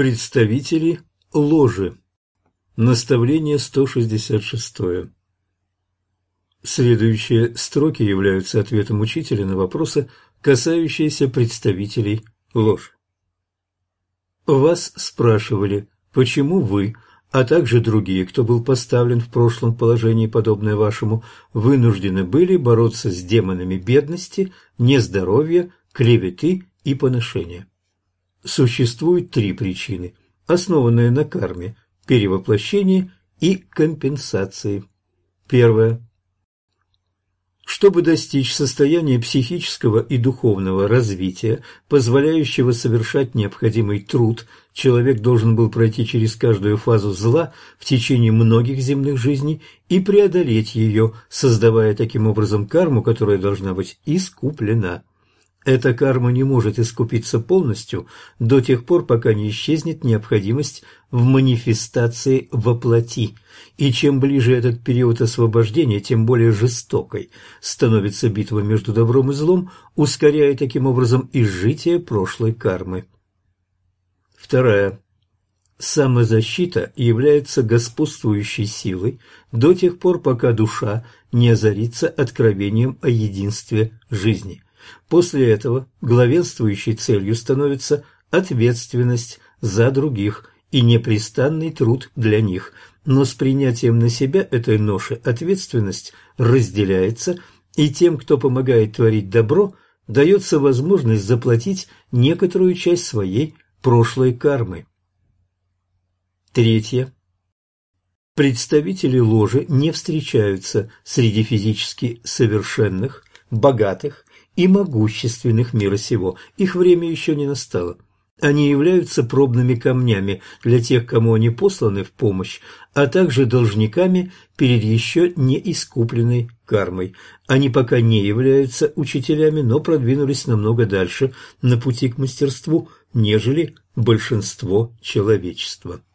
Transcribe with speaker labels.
Speaker 1: Представители ложи. Наставление 166. Следующие строки являются ответом учителя на вопросы, касающиеся представителей ложи. Вас спрашивали, почему вы, а также другие, кто был поставлен в прошлом положении, подобное вашему, вынуждены были бороться с демонами бедности, нездоровья, клеветы и поношения. Существует три причины, основанные на карме, перевоплощении и компенсации. Первое. Чтобы достичь состояния психического и духовного развития, позволяющего совершать необходимый труд, человек должен был пройти через каждую фазу зла в течение многих земных жизней и преодолеть ее, создавая таким образом карму, которая должна быть искуплена. Эта карма не может искупиться полностью до тех пор, пока не исчезнет необходимость в манифестации во плоти, и чем ближе этот период освобождения, тем более жестокой становится битва между добром и злом, ускоряя таким образом изжитие прошлой кармы. Вторая. Самозащита является господствующей силой до тех пор, пока душа не озарится откровением о единстве жизни. После этого главенствующей целью становится ответственность за других и непрестанный труд для них, но с принятием на себя этой ноши ответственность разделяется, и тем, кто помогает творить добро, дается возможность заплатить некоторую часть своей прошлой кармы. Третье. Представители ложи не встречаются среди физически совершенных, богатых и могущественных мира сего. Их время еще не настало. Они являются пробными камнями для тех, кому они посланы в помощь, а также должниками перед еще не искупленной кармой. Они пока не являются учителями, но продвинулись намного дальше на пути к мастерству, нежели большинство человечества.